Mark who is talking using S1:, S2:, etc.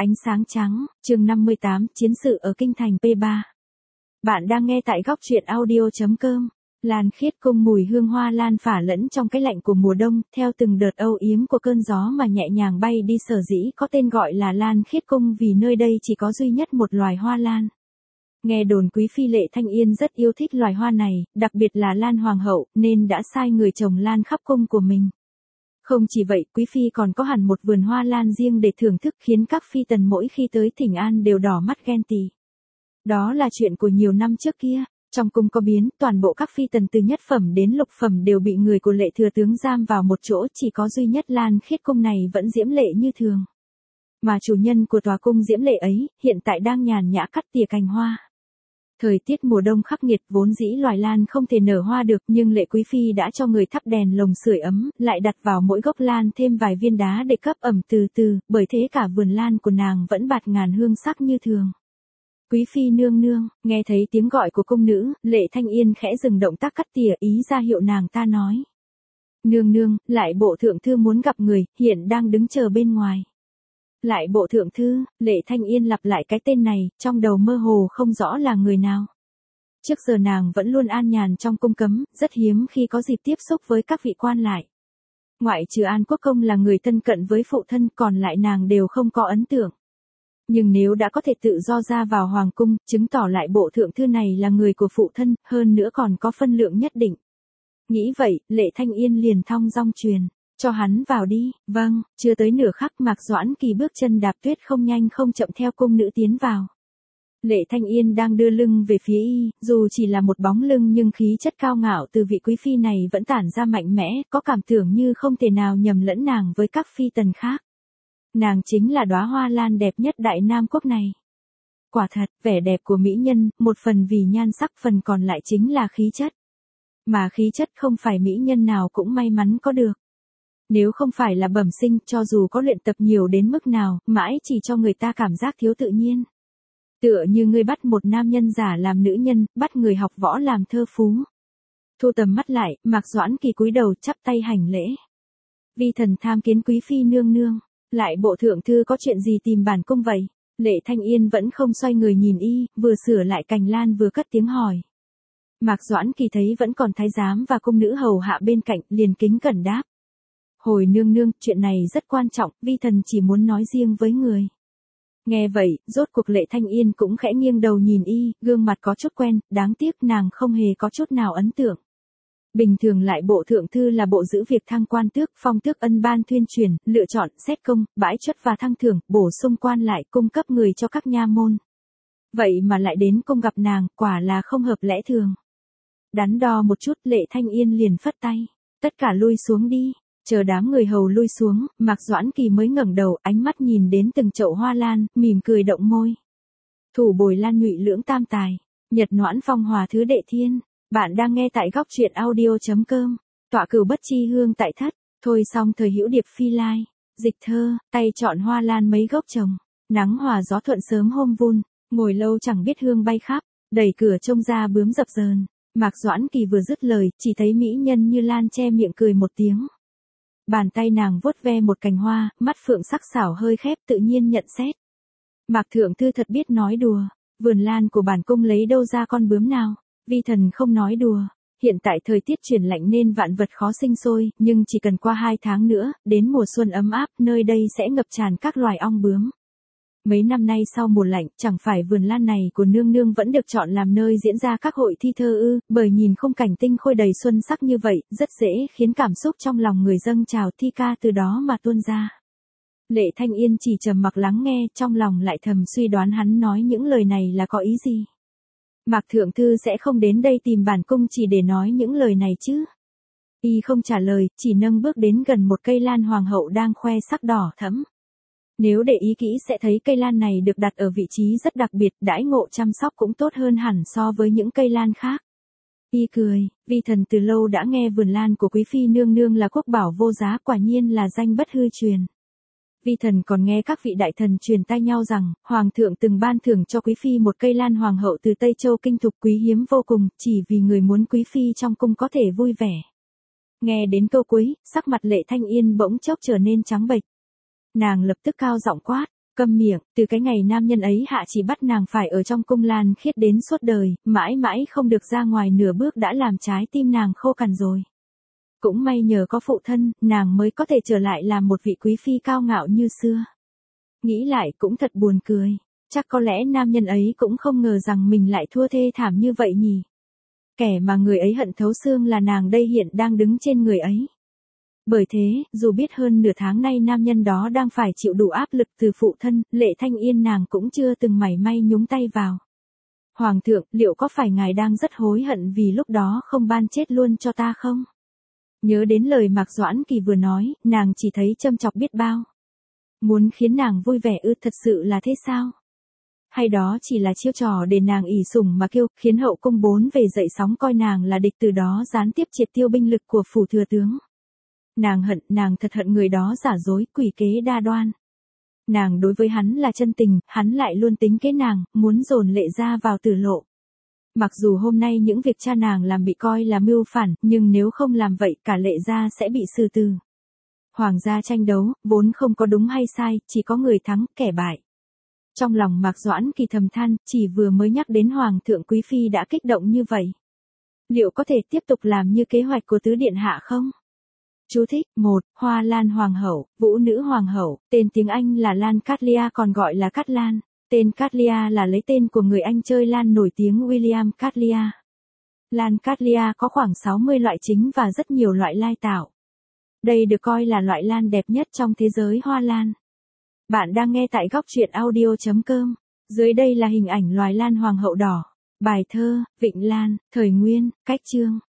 S1: Ánh sáng trắng, chương 58, chiến sự ở kinh thành P3. Bạn đang nghe tại góc truyện audio.com. Lan khiết cung mùi hương hoa lan phả lẫn trong cái lạnh của mùa đông, theo từng đợt âu yếm của cơn gió mà nhẹ nhàng bay đi, sở dĩ có tên gọi là Lan khiết cung vì nơi đây chỉ có duy nhất một loài hoa lan. Nghe đồn quý phi Lệ Thanh Yên rất yêu thích loài hoa này, đặc biệt là lan hoàng hậu, nên đã sai người trồng lan khắp cung của mình. Không chỉ vậy, quý phi còn có hẳn một vườn hoa lan riêng để thưởng thức, khiến các phi tần mỗi khi tới thỉnh an đều đỏ mắt ghen tị. Đó là chuyện của nhiều năm trước kia, trong cung có biến, toàn bộ các phi tần từ nhất phẩm đến lục phẩm đều bị người của Lệ thừa tướng giam vào một chỗ, chỉ có duy nhất Lan khiết cung này vẫn diễm lệ như thường. Mà chủ nhân của tòa cung diễm lệ ấy, hiện tại đang nhàn nhã cắt tỉa cành hoa. Thời tiết mùa đông khắc nghiệt, vốn dĩ loài lan không thể nở hoa được, nhưng Lệ quý phi đã cho người thắp đèn lồng sưởi ấm, lại đặt vào mỗi gốc lan thêm vài viên đá để cấp ẩm từ từ, bởi thế cả vườn lan của nàng vẫn bạt ngàn hương sắc như thường. Quý phi nương nương, nghe thấy tiếng gọi của cung nữ, Lệ Thanh Yên khẽ dừng động tác cắt tỉa, ý ra hiệu nàng ta nói. Nương nương, lại bộ thượng thư muốn gặp người, hiện đang đứng chờ bên ngoài. Lại bộ thượng thư, Lệ Thanh Yên lặp lại cái tên này, trong đầu mơ hồ không rõ là người nào. Trước giờ nàng vẫn luôn an nhàn trong cung cấm, rất hiếm khi có dịp tiếp xúc với các vị quan lại. Ngoại trừ An Quốc Công là người thân cận với phụ thân, còn lại nàng đều không có ấn tượng. Nhưng nếu đã có thể tự do ra vào hoàng cung, chứng tỏ lại bộ thượng thư này là người của phụ thân, hơn nữa còn có phân lượng nhất định. Nghĩ vậy, Lệ Thanh Yên liền thong dong truyền. Cho hắn vào đi. Vâng, chưa tới nửa khắc Mạc Doãn Kỳ bước chân đạp tuyết không nhanh không chậm theo cung nữ tiến vào. Lệ Thanh Yên đang đưa lưng về phía y, dù chỉ là một bóng lưng nhưng khí chất cao ngạo từ vị quý phi này vẫn tản ra mạnh mẽ, có cảm tưởng như không thể nào nhầm lẫn nàng với các phi tần khác. Nàng chính là đóa hoa lan đẹp nhất Đại Nam quốc này. Quả thật, vẻ đẹp của mỹ nhân, một phần vì nhan sắc, phần còn lại chính là khí chất. Mà khí chất không phải mỹ nhân nào cũng may mắn có được. Nếu không phải là bẩm sinh, cho dù có luyện tập nhiều đến mức nào, mãi chỉ cho người ta cảm giác thiếu tự nhiên. Tựa như ngươi bắt một nam nhân giả làm nữ nhân, bắt người học võ làm thơ phú. Thu tầm mắt lại, Mạc Doãn Kỳ cúi đầu chắp tay hành lễ. Vi thần tham kiến quý phi nương nương, lại bộ thượng thư có chuyện gì tìm bản cung vậy? Lệ Thanh Yên vẫn không xoay người nhìn y, vừa sửa lại cành lan vừa cất tiếng hỏi. Mạc Doãn Kỳ thấy vẫn còn thái giám và cung nữ hầu hạ bên cạnh, liền kính cẩn đáp. Hồi nương nương, chuyện này rất quan trọng, vi thần chỉ muốn nói riêng với người. Nghe vậy, rốt cuộc Lệ Thanh Yên cũng khẽ nghiêng đầu nhìn y, gương mặt có chút quen, đáng tiếc nàng không hề có chút nào ấn tượng. Bình thường lại bộ thượng thư là bộ giữ việc thăng quan tước, phong tước, ân ban tuyên truyền, lựa chọn, xét công, bãi truất và thăng thưởng, bổ sung quan lại, cung cấp người cho các nha môn. Vậy mà lại đến cung gặp nàng, quả là không hợp lẽ thường. Đắn đo một chút, Lệ Thanh Yên liền phất tay. Tất cả lui xuống đi. Chờ đám người hầu lui xuống, Mạc Doãn Kỳ mới ngẩng đầu, ánh mắt nhìn đến từng chậu hoa lan, mỉm cười động môi. Thủ bồi lan nhụy lưỡng tam tài, nhật noãn phong hòa thứ đệ thiên. Bạn đang nghe tại góc truyện audio.com. Tọa cửu bất chi hương tại thất. Thôi xong thời hữu điệp phi lai. Dịch thơ, tay chọn hoa lan mấy gốc trồng. Nắng hòa gió thuận sớm hôm vun. Ngồi lâu chẳng biết hương bay khắp. Đẩy cửa trông ra bướm dập dờn. Mạc Doãn Kỳ vừa dứt lời, chỉ thấy mỹ nhân Như Lan che miệng cười một tiếng. Bàn tay nàng vuốt ve một cành hoa, mắt phượng sắc sảo hơi khép, tự nhiên nhận xét. Mạc thượng thư thật biết nói đùa, vườn lan của bản cung lấy đâu ra con bướm nào? Vi thần không nói đùa. Hiện tại thời tiết chuyển lạnh nên vạn vật khó sinh sôi, nhưng chỉ cần qua 2 tháng nữa, đến mùa xuân ấm áp, nơi đây sẽ ngập tràn các loài ong bướm. Mấy năm nay sau mùa lạnh, chẳng phải vườn lan này của nương nương vẫn được chọn làm nơi diễn ra các hội thi thơ ư, bởi nhìn khung cảnh tinh khôi đầy xuân sắc như vậy, rất dễ khiến cảm xúc trong lòng người dâng trào, thi ca từ đó mà tuôn ra. Lệ Thanh Yên chỉ trầm mặc lắng nghe, trong lòng lại thầm suy đoán hắn nói những lời này là có ý gì. Mạc thượng thư sẽ không đến đây tìm bản cung chỉ để nói những lời này chứ. Y không trả lời, chỉ nâng bước đến gần một cây lan hoàng hậu đang khoe sắc đỏ thẫm. Nếu để ý kỹ sẽ thấy cây lan này được đặt ở vị trí rất đặc biệt, đãi ngộ chăm sóc cũng tốt hơn hẳn so với những cây lan khác. Y cười, vi thần từ lâu đã nghe vườn lan của quý phi nương nương là quốc bảo vô giá, quả nhiên là danh bất hư truyền. Vi thần còn nghe các vị đại thần truyền tai nhau rằng, hoàng thượng từng ban thưởng cho quý phi một cây lan hoàng hậu từ Tây Châu kinh thục quý hiếm vô cùng, chỉ vì người muốn quý phi trong cung có thể vui vẻ. Nghe đến câu cuối, sắc mặt Lệ Thanh Yên bỗng chốc trở nên trắng bệch. Nàng lập tức cao giọng quát, Câm miệng, từ cái ngày nam nhân ấy hạ chỉ bắt nàng phải ở trong cung Lan Khiết đến suốt đời, mãi mãi không được ra ngoài nửa bước đã làm trái tim nàng khô cằn rồi. Cũng may nhờ có phụ thân, nàng mới có thể trở lại làm một vị quý phi cao ngạo như xưa. Nghĩ lại cũng thật buồn cười, chắc có lẽ nam nhân ấy cũng không ngờ rằng mình lại thua thê thảm như vậy nhỉ. Kẻ mà người ấy hận thấu xương là nàng đây hiện đang đứng trên người ấy. Bởi thế, dù biết hơn nửa tháng nay nam nhân đó đang phải chịu đủ áp lực từ phụ thân, Lệ Thanh Yên nàng cũng chưa từng mảy may nhúng tay vào. Hoàng thượng, liệu có phải ngài đang rất hối hận vì lúc đó không ban chết luôn cho ta không? Nhớ đến lời Mạc Doãn Kỳ vừa nói, nàng chỉ thấy châm chọc biết bao. Muốn khiến nàng vui vẻ thật sự là thế sao? Hay đó chỉ là chiêu trò để nàng ỷ sủng mà kêu, khiến hậu cung bốn về dậy sóng coi nàng là địch, từ đó gián tiếp triệt tiêu binh lực của phủ thừa tướng. Nàng thật hận người đó giả dối, quỷ kế đa đoan. Nàng đối với hắn là chân tình, hắn lại luôn tính kế nàng, muốn dồn Lệ gia vào tử lộ. Mặc dù hôm nay những việc cha nàng làm bị coi là mưu phản, nhưng nếu không làm vậy cả Lệ gia sẽ bị xử tử. Hoàng gia tranh đấu, vốn không có đúng hay sai, chỉ có người thắng, kẻ bại. Trong lòng Mạc Doãn Kỳ thầm than, chỉ vừa mới nhắc đến Hoàng thượng quý phi đã kích động như vậy. Liệu có thể tiếp tục làm như kế hoạch của tứ điện hạ không? Chú thích: 1. Hoa Lan Hoàng hậu, Vũ nữ Hoàng hậu, tên tiếng Anh là Lan Cattleya còn gọi là Cát Lan. Tên Cattleya là lấy tên của người Anh chơi lan nổi tiếng William Cattleya. Lan Cattleya có khoảng 60 loại chính và rất nhiều loại lai tạo. Đây được coi là loại lan đẹp nhất trong thế giới hoa lan. Bạn đang nghe tại góc truyện audio.com. Dưới đây là hình ảnh loài lan hoàng hậu đỏ. Bài thơ, Vịnh Lan, thời Nguyên, Cách Chương.